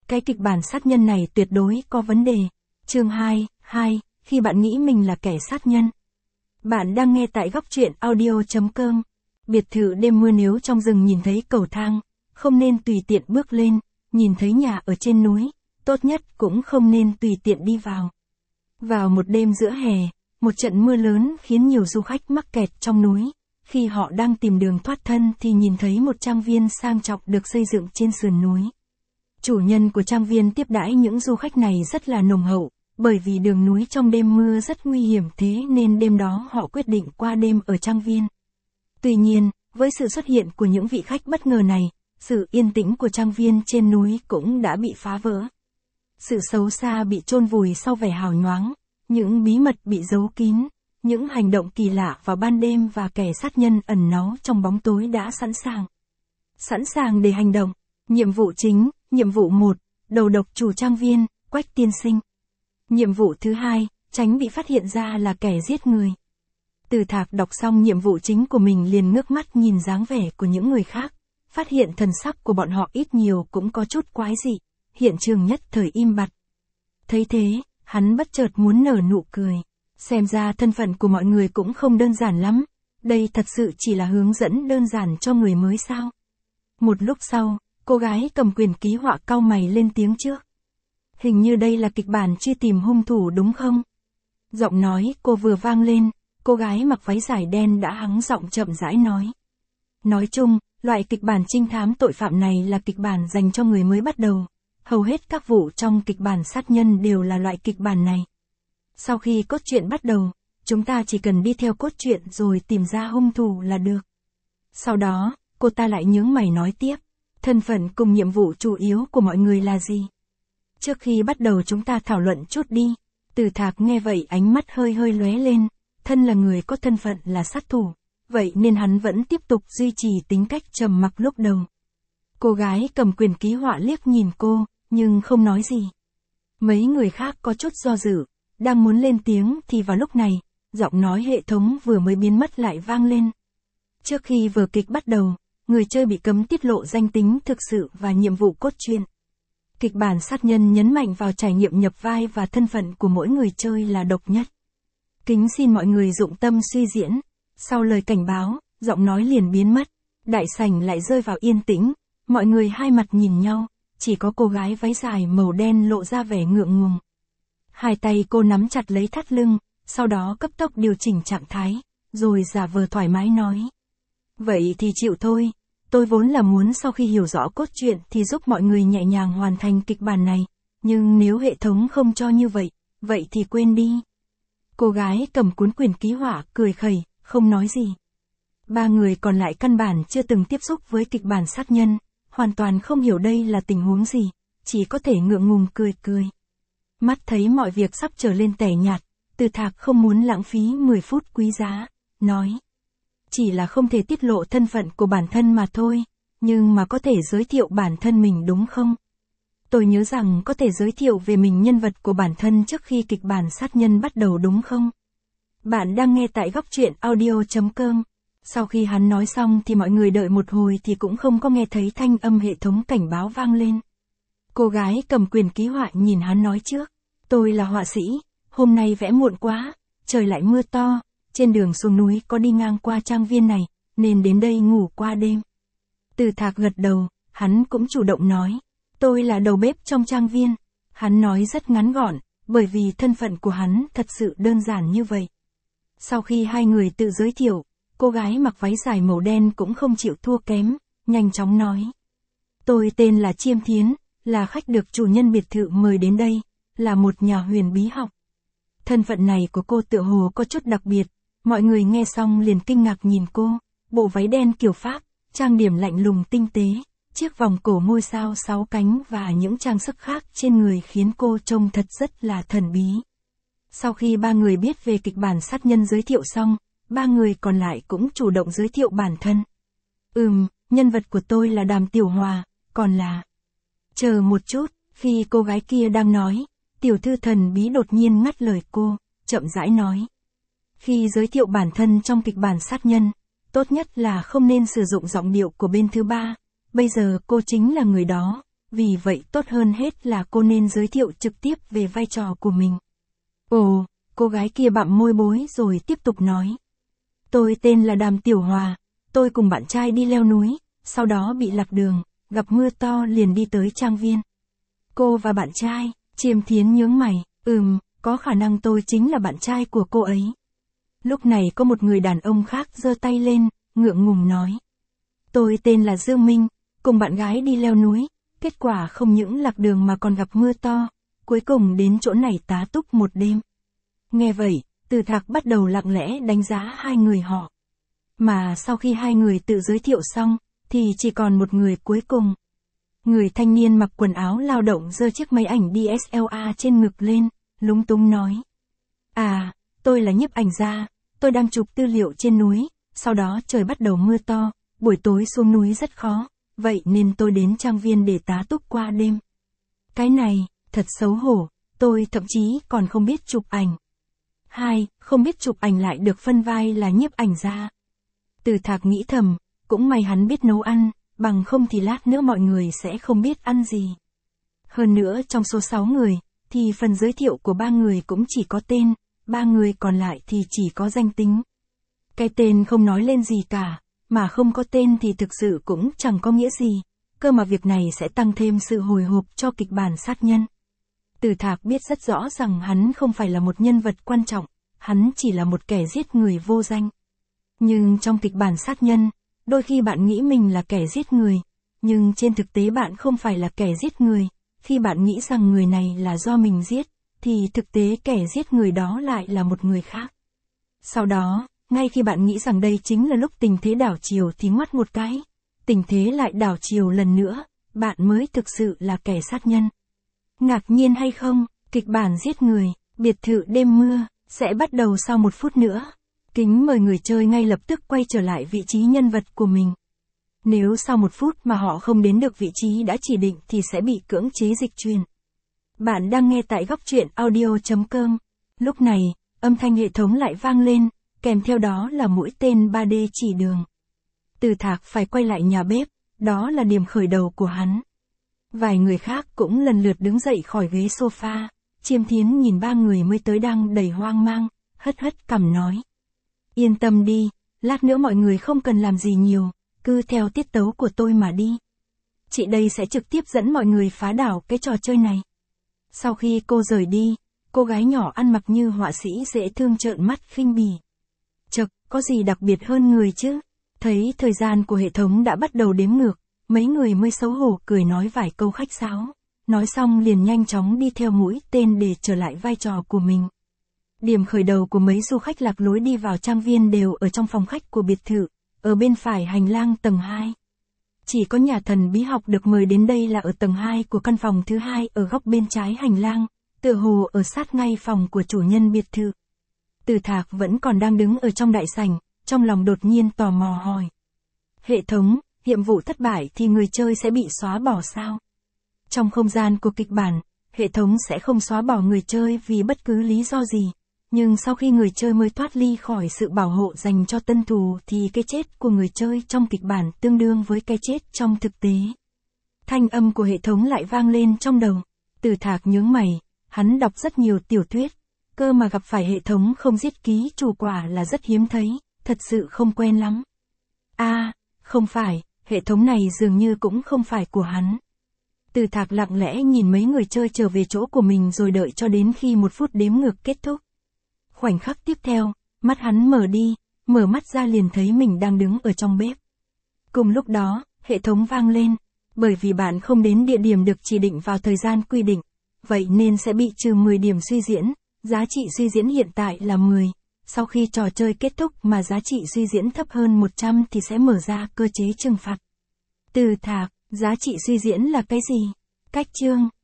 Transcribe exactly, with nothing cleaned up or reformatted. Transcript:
cái kịch bản sát nhân này tuyệt đối có vấn đề. Chương hai, hai, khi bạn nghĩ mình là kẻ sát nhân. Bạn đang nghe tại góc truyện audio chấm com. Biệt thự đêm mưa, nếu trong rừng nhìn thấy cầu thang, không nên tùy tiện bước lên, nhìn thấy nhà ở trên núi, tốt nhất cũng không nên tùy tiện đi vào. Vào một đêm giữa hè, một trận mưa lớn khiến nhiều du khách mắc kẹt trong núi. Khi họ đang tìm đường thoát thân thì nhìn thấy một trang viên sang trọng được xây dựng trên sườn núi. Chủ nhân của trang viên tiếp đãi những du khách này rất là nồng hậu, bởi vì đường núi trong đêm mưa rất nguy hiểm, thế nên đêm đó họ quyết định qua đêm ở trang viên. Tuy nhiên, với sự xuất hiện của những vị khách bất ngờ này, sự yên tĩnh của trang viên trên núi cũng đã bị phá vỡ. Sự xấu xa bị chôn vùi sau vẻ hào nhoáng, những bí mật bị giấu kín, những hành động kỳ lạ vào ban đêm và kẻ sát nhân ẩn náu trong bóng tối đã sẵn sàng. Sẵn sàng để hành động. Nhiệm vụ chính, nhiệm vụ một, đầu độc chủ trang viên, Quách tiên sinh. Nhiệm vụ thứ hai, tránh bị phát hiện ra là kẻ giết người. Từ Thạc đọc xong nhiệm vụ chính của mình liền ngước mắt nhìn dáng vẻ của những người khác, phát hiện thần sắc của bọn họ ít nhiều cũng có chút quái dị, hiện trường nhất thời im bặt. Thấy thế, hắn bất chợt muốn nở nụ cười. Xem ra thân phận của mọi người cũng không đơn giản lắm, đây thật sự chỉ là hướng dẫn đơn giản cho người mới sao. Một lúc sau, cô gái cầm quyền ký họa cau mày lên tiếng trước. Hình như đây là kịch bản truy tìm hung thủ đúng không? Giọng nói cô vừa vang lên, cô gái mặc váy dài đen đã hắng giọng chậm rãi nói. Nói chung, loại kịch bản trinh thám tội phạm này là kịch bản dành cho người mới bắt đầu. Hầu hết các vụ trong kịch bản sát nhân đều là loại kịch bản này. Sau khi cốt truyện bắt đầu, chúng ta chỉ cần đi theo cốt truyện rồi tìm ra hung thủ là được. Sau đó, cô ta lại nhướng mày nói tiếp, thân phận cùng nhiệm vụ chủ yếu của mọi người là gì? Trước khi bắt đầu chúng ta thảo luận chút đi. Từ Thạc nghe vậy ánh mắt hơi hơi lóe lên, thân là người có thân phận là sát thủ, vậy nên hắn vẫn tiếp tục duy trì tính cách trầm mặc lúc đầu. Cô gái cầm quyền ký họa liếc nhìn cô, nhưng không nói gì. Mấy người khác có chút do dự, đang muốn lên tiếng thì vào lúc này, giọng nói hệ thống vừa mới biến mất lại vang lên. Trước khi vở kịch bắt đầu, người chơi bị cấm tiết lộ danh tính thực sự và nhiệm vụ cốt truyện. Kịch bản sát nhân nhấn mạnh vào trải nghiệm nhập vai và thân phận của mỗi người chơi là độc nhất. Kính xin mọi người dụng tâm suy diễn. Sau lời cảnh báo, giọng nói liền biến mất, đại sảnh lại rơi vào yên tĩnh, mọi người hai mặt nhìn nhau, chỉ có cô gái váy dài màu đen lộ ra vẻ ngượng ngùng. Hai tay cô nắm chặt lấy thắt lưng, sau đó cấp tốc điều chỉnh trạng thái, rồi giả vờ thoải mái nói. Vậy thì chịu thôi, tôi vốn là muốn sau khi hiểu rõ cốt truyện thì giúp mọi người nhẹ nhàng hoàn thành kịch bản này, nhưng nếu hệ thống không cho như vậy, vậy thì quên đi. Cô gái cầm cuốn quyền ký họa cười khẩy, không nói gì. Ba người còn lại căn bản chưa từng tiếp xúc với kịch bản sát nhân, hoàn toàn không hiểu đây là tình huống gì, chỉ có thể ngượng ngùng cười cười. Mắt thấy mọi việc sắp trở lên tẻ nhạt, Từ Thạc không muốn lãng phí mười phút quý giá, nói. Chỉ là không thể tiết lộ thân phận của bản thân mà thôi, nhưng mà có thể giới thiệu bản thân mình đúng không? Tôi nhớ rằng có thể giới thiệu về mình nhân vật của bản thân trước khi kịch bản sát nhân bắt đầu đúng không? Bạn đang nghe tại góc truyện audio chấm com. Sau khi hắn nói xong thì mọi người đợi một hồi thì cũng không có nghe thấy thanh âm hệ thống cảnh báo vang lên. Cô gái cầm quyền ký họa nhìn hắn nói trước. Tôi là họa sĩ, hôm nay vẽ muộn quá, trời lại mưa to, trên đường xuống núi có đi ngang qua trang viên này, nên đến đây ngủ qua đêm. Từ Thạc gật đầu, hắn cũng chủ động nói. Tôi là đầu bếp trong trang viên. Hắn nói rất ngắn gọn, bởi vì thân phận của hắn thật sự đơn giản như vậy. Sau khi hai người tự giới thiệu, cô gái mặc váy dài màu đen cũng không chịu thua kém, nhanh chóng nói. Tôi tên là Chiêm Thiến, là khách được chủ nhân biệt thự mời đến đây, là một nhà huyền bí học. Thân phận này của cô tựa hồ có chút đặc biệt, mọi người nghe xong liền kinh ngạc nhìn cô, bộ váy đen kiểu Pháp, trang điểm lạnh lùng tinh tế, chiếc vòng cổ ngôi sao sáu cánh và những trang sức khác trên người khiến cô trông thật rất là thần bí. Sau khi ba người biết về kịch bản sát nhân giới thiệu xong, ba người còn lại cũng chủ động giới thiệu bản thân. Ừm, nhân vật của tôi là Đàm Tiểu Hòa, còn là... Chờ một chút, khi cô gái kia đang nói, tiểu thư thần bí đột nhiên ngắt lời cô, chậm rãi nói. Khi giới thiệu bản thân trong kịch bản sát nhân, tốt nhất là không nên sử dụng giọng điệu của bên thứ ba, bây giờ cô chính là người đó, vì vậy tốt hơn hết là cô nên giới thiệu trực tiếp về vai trò của mình. Ồ, cô gái kia bặm môi bối rồi tiếp tục nói. Tôi tên là Đàm Tiểu Hòa, tôi cùng bạn trai đi leo núi, sau đó bị lạc đường, gặp mưa to liền đi tới trang viên. Cô và bạn trai, Chiêm Thiến nhướng mày, ừm, có khả năng tôi chính là bạn trai của cô ấy. Lúc này có một người đàn ông khác giơ tay lên, ngượng ngùng nói. Tôi tên là Dương Minh, cùng bạn gái đi leo núi, kết quả không những lạc đường mà còn gặp mưa to, cuối cùng đến chỗ này tá túc một đêm. Nghe vậy, Từ Thạc bắt đầu lặng lẽ đánh giá hai người họ. Mà sau khi hai người tự giới thiệu xong, thì chỉ còn một người cuối cùng. Người thanh niên mặc quần áo lao động giơ chiếc máy ảnh đê ét lờ rờ trên ngực lên, lúng túng nói. À, tôi là nhiếp ảnh gia, tôi đang chụp tư liệu trên núi, sau đó trời bắt đầu mưa to, buổi tối xuống núi rất khó, vậy nên tôi đến trang viên để tá túc qua đêm. Cái này, thật xấu hổ, tôi thậm chí còn không biết chụp ảnh. Hai, không biết chụp ảnh lại được phân vai là nhiếp ảnh gia. Từ Thạc nghĩ thầm, cũng may hắn biết nấu ăn, bằng không thì lát nữa mọi người sẽ không biết ăn gì. Hơn nữa trong số sáu người, thì phần giới thiệu của ba người cũng chỉ có tên, ba người còn lại thì chỉ có danh tính. Cái tên không nói lên gì cả, mà không có tên thì thực sự cũng chẳng có nghĩa gì, cơ mà việc này sẽ tăng thêm sự hồi hộp cho kịch bản sát nhân. Từ Thạc biết rất rõ rằng hắn không phải là một nhân vật quan trọng, hắn chỉ là một kẻ giết người vô danh. Nhưng trong kịch bản sát nhân, đôi khi bạn nghĩ mình là kẻ giết người, nhưng trên thực tế bạn không phải là kẻ giết người, khi bạn nghĩ rằng người này là do mình giết, thì thực tế kẻ giết người đó lại là một người khác. Sau đó, ngay khi bạn nghĩ rằng đây chính là lúc tình thế đảo chiều thì ngoắt một cái, tình thế lại đảo chiều lần nữa, bạn mới thực sự là kẻ sát nhân. Ngạc nhiên hay không, kịch bản giết người, biệt thự đêm mưa, sẽ bắt đầu sau một phút nữa. Kính mời người chơi ngay lập tức quay trở lại vị trí nhân vật của mình. Nếu sau một phút mà họ không đến được vị trí đã chỉ định thì sẽ bị cưỡng chế dịch chuyển. Bạn đang nghe tại góc truyện audio chấm com. Lúc này, âm thanh hệ thống lại vang lên, kèm theo đó là mũi tên ba D chỉ đường. Từ Thạc phải quay lại nhà bếp, đó là điểm khởi đầu của hắn. Vài người khác cũng lần lượt đứng dậy khỏi ghế sofa, Chiêm Thiến nhìn ba người mới tới đang đầy hoang mang, hất hất cằm nói. Yên tâm đi, lát nữa mọi người không cần làm gì nhiều, cứ theo tiết tấu của tôi mà đi. Chị đây sẽ trực tiếp dẫn mọi người phá đảo cái trò chơi này. Sau khi cô rời đi, cô gái nhỏ ăn mặc như họa sĩ dễ thương trợn mắt khinh bỉ. Chật, có gì đặc biệt hơn người chứ? Thấy thời gian của hệ thống đã bắt đầu đếm ngược, mấy người mới xấu hổ cười nói vài câu khách sáo. Nói xong liền nhanh chóng đi theo mũi tên để trở lại vai trò của mình. Điểm khởi đầu của mấy du khách lạc lối đi vào trang viên đều ở trong phòng khách của biệt thự, ở bên phải hành lang tầng hai. Chỉ có nhà thần bí học được mời đến đây là ở tầng hai của căn phòng thứ hai ở góc bên trái hành lang, tựa hồ ở sát ngay phòng của chủ nhân biệt thự. Từ Thạc vẫn còn đang đứng ở trong đại sảnh, trong lòng đột nhiên tò mò hỏi. Hệ thống, nhiệm vụ thất bại thì người chơi sẽ bị xóa bỏ sao? Trong không gian của kịch bản, hệ thống sẽ không xóa bỏ người chơi vì bất cứ lý do gì. Nhưng sau khi người chơi mới thoát ly khỏi sự bảo hộ dành cho tân thủ thì cái chết của người chơi trong kịch bản tương đương với cái chết trong thực tế. Thanh âm của hệ thống lại vang lên trong đầu. Từ Thạc nhướng mày, hắn đọc rất nhiều tiểu thuyết, cơ mà gặp phải hệ thống không giết ký chủ quả là rất hiếm thấy, thật sự không quen lắm. A, à, không phải, hệ thống này dường như cũng không phải của hắn. Từ Thạc lặng lẽ nhìn mấy người chơi trở về chỗ của mình rồi đợi cho đến khi một phút đếm ngược kết thúc. Khoảnh khắc tiếp theo, mắt hắn mở đi, mở mắt ra liền thấy mình đang đứng ở trong bếp. Cùng lúc đó, hệ thống vang lên, bởi vì bạn không đến địa điểm được chỉ định vào thời gian quy định, vậy nên sẽ bị trừ mười điểm suy diễn, giá trị suy diễn hiện tại là mười, sau khi trò chơi kết thúc mà giá trị suy diễn thấp hơn một trăm thì sẽ mở ra cơ chế trừng phạt. Từ Thạc, giá trị suy diễn là cái gì? Cách chương